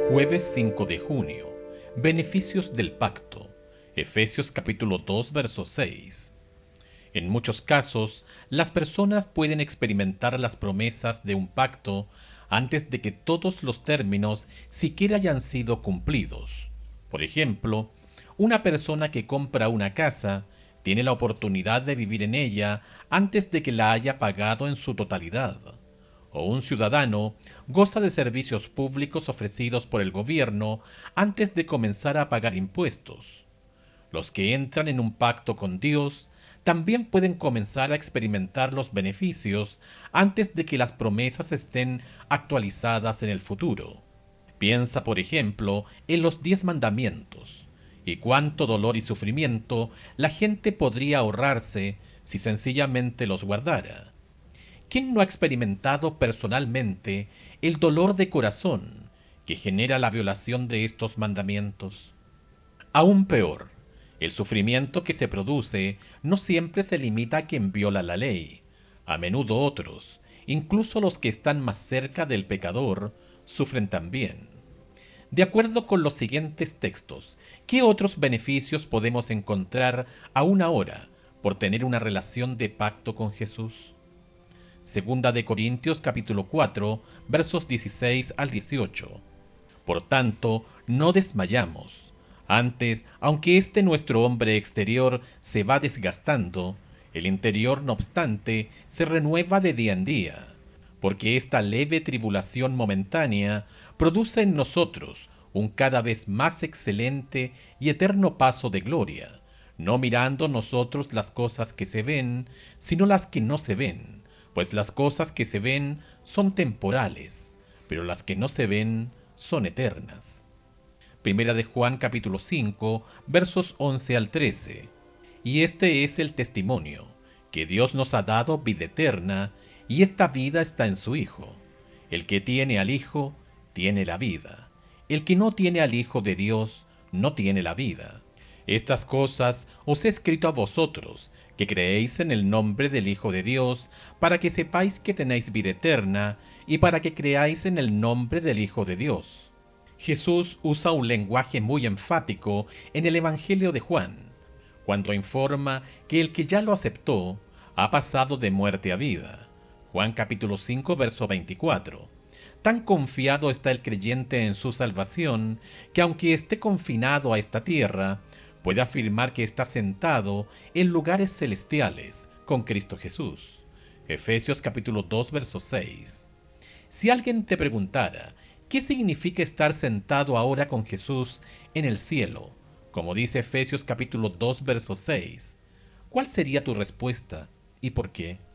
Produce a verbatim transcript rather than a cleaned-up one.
Jueves cinco de junio. Beneficios del pacto. Efesios capítulo dos, verso seis. En muchos casos, las personas pueden experimentar las promesas de un pacto antes de que todos los términos siquiera hayan sido cumplidos. Por ejemplo, una persona que compra una casa tiene la oportunidad de vivir en ella antes de que la haya pagado en su totalidad. O un ciudadano goza de servicios públicos ofrecidos por el gobierno antes de comenzar a pagar impuestos. Los que entran en un pacto con Dios también pueden comenzar a experimentar los beneficios antes de que las promesas estén actualizadas en el futuro. Piensa, por ejemplo, en los diez mandamientos, y cuánto dolor y sufrimiento la gente podría ahorrarse si sencillamente los guardara. ¿Quién no ha experimentado personalmente el dolor de corazón que genera la violación de estos mandamientos? Aún peor, el sufrimiento que se produce no siempre se limita a quien viola la ley. A menudo otros, incluso los que están más cerca del pecador, sufren también. De acuerdo con los siguientes textos, ¿qué otros beneficios podemos encontrar aún ahora por tener una relación de pacto con Jesús? Segunda de Corintios capítulo cuatro, versos dieciséis al dieciocho. Por tanto, no desmayamos. Antes, aunque este nuestro hombre exterior se va desgastando, el interior, no obstante, se renueva de día en día, porque esta leve tribulación momentánea produce en nosotros un cada vez más excelente y eterno paso de gloria, no mirando nosotros las cosas que se ven, sino las que no se ven. Pues las cosas que se ven son temporales, pero las que no se ven son eternas. Primera de Juan capítulo cinco, versos once al trece. Y este es el testimonio, que Dios nos ha dado vida eterna, y esta vida está en su Hijo. El que tiene al Hijo, tiene la vida. El que no tiene al Hijo de Dios, no tiene la vida. Estas cosas os he escrito a vosotros, que creéis en el nombre del Hijo de Dios, para que sepáis que tenéis vida eterna, y para que creáis en el nombre del Hijo de Dios. Jesús usa un lenguaje muy enfático en el Evangelio de Juan, cuando informa que el que ya lo aceptó, ha pasado de muerte a vida. Juan capítulo cinco, verso veinticuatro. Tan confiado está el creyente en su salvación, que aunque esté confinado a esta tierra, puede afirmar que está sentado en lugares celestiales con Cristo Jesús. Efesios capítulo dos, verso seis. Si alguien te preguntara, ¿qué significa estar sentado ahora con Jesús en el cielo? Como dice Efesios capítulo dos, verso seis. ¿Cuál sería tu respuesta y por qué?